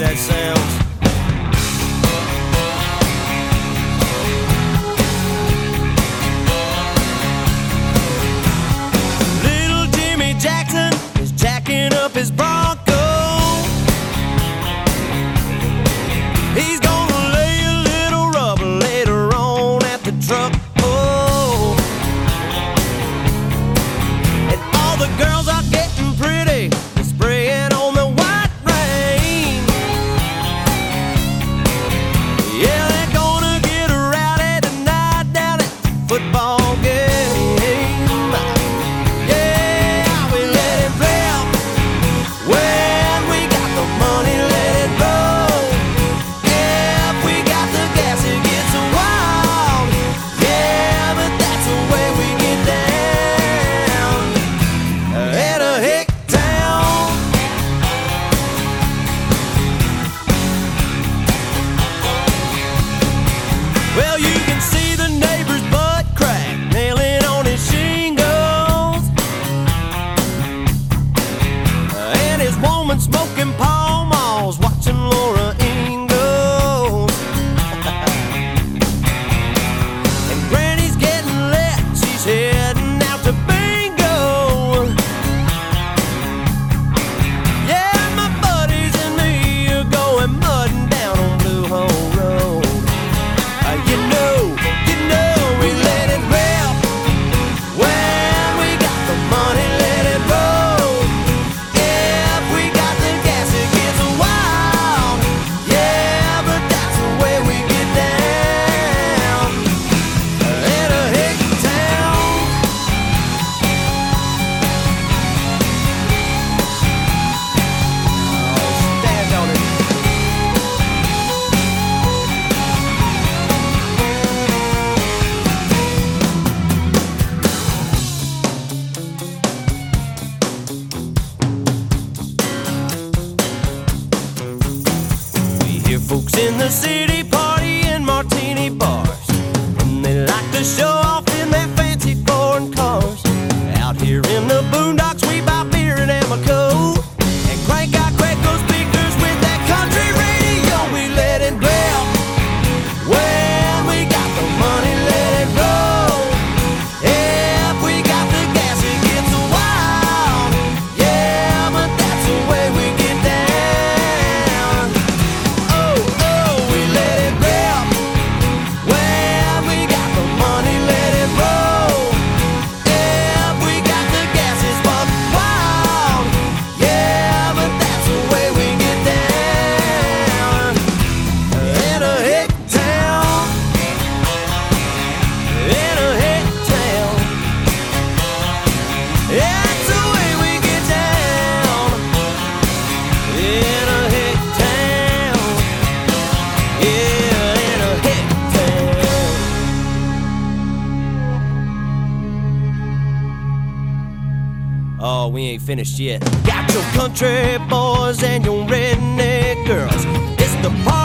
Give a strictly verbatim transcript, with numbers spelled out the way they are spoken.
that sounds. Little Jimmy Jackson is jacking up his Bronco. He's gonna lay a little rubber later on at the truck. Oh, and all the girls are getting pretty, they're spraying on the white rain. Yeah, they're gonna get rowdy tonight down at the football game. Yeah, we let it rip. When we got the money, let it roll. If we got the gas, it gets wild. Yeah, but that's the way we get down. In a hick town. Well, you can see the neighbor's butt crack nailing on his shingles, and his woman smoking Pall Malls, watching Laura Ingalls. And Granny's getting lit, she's heading out to bingo. Yeah, my buddies and me are going mudding down on Blue Hole Road. Uh, you know, you know we let it rip. When we got the money, let it roll. If we got the gas, it gets wild. Yeah, but that's the way we get down. In a hick town. Oh, stand on it. We hear folks in the city party in martini bars, and they like to show off in their fancy foreign cars. Out here in the boondocks, we buy beer and Amoco and crank out Quaco speakers with that country radio. We let it rip. When we got the money, let it roll. If we got the gas, it gets wild. Yeah, but that's the way we get down. Oh, oh, we let it rip. When we got the money, let it roll. If we got the gas, it's buck wild. Yeah, but that's the way we get down. In a hick town. In a hick town. That's the way we get down. In a hick town. Yeah, in a hick town. Oh, we ain't finished yet. Got your country boys and your redneck girls. It's the party.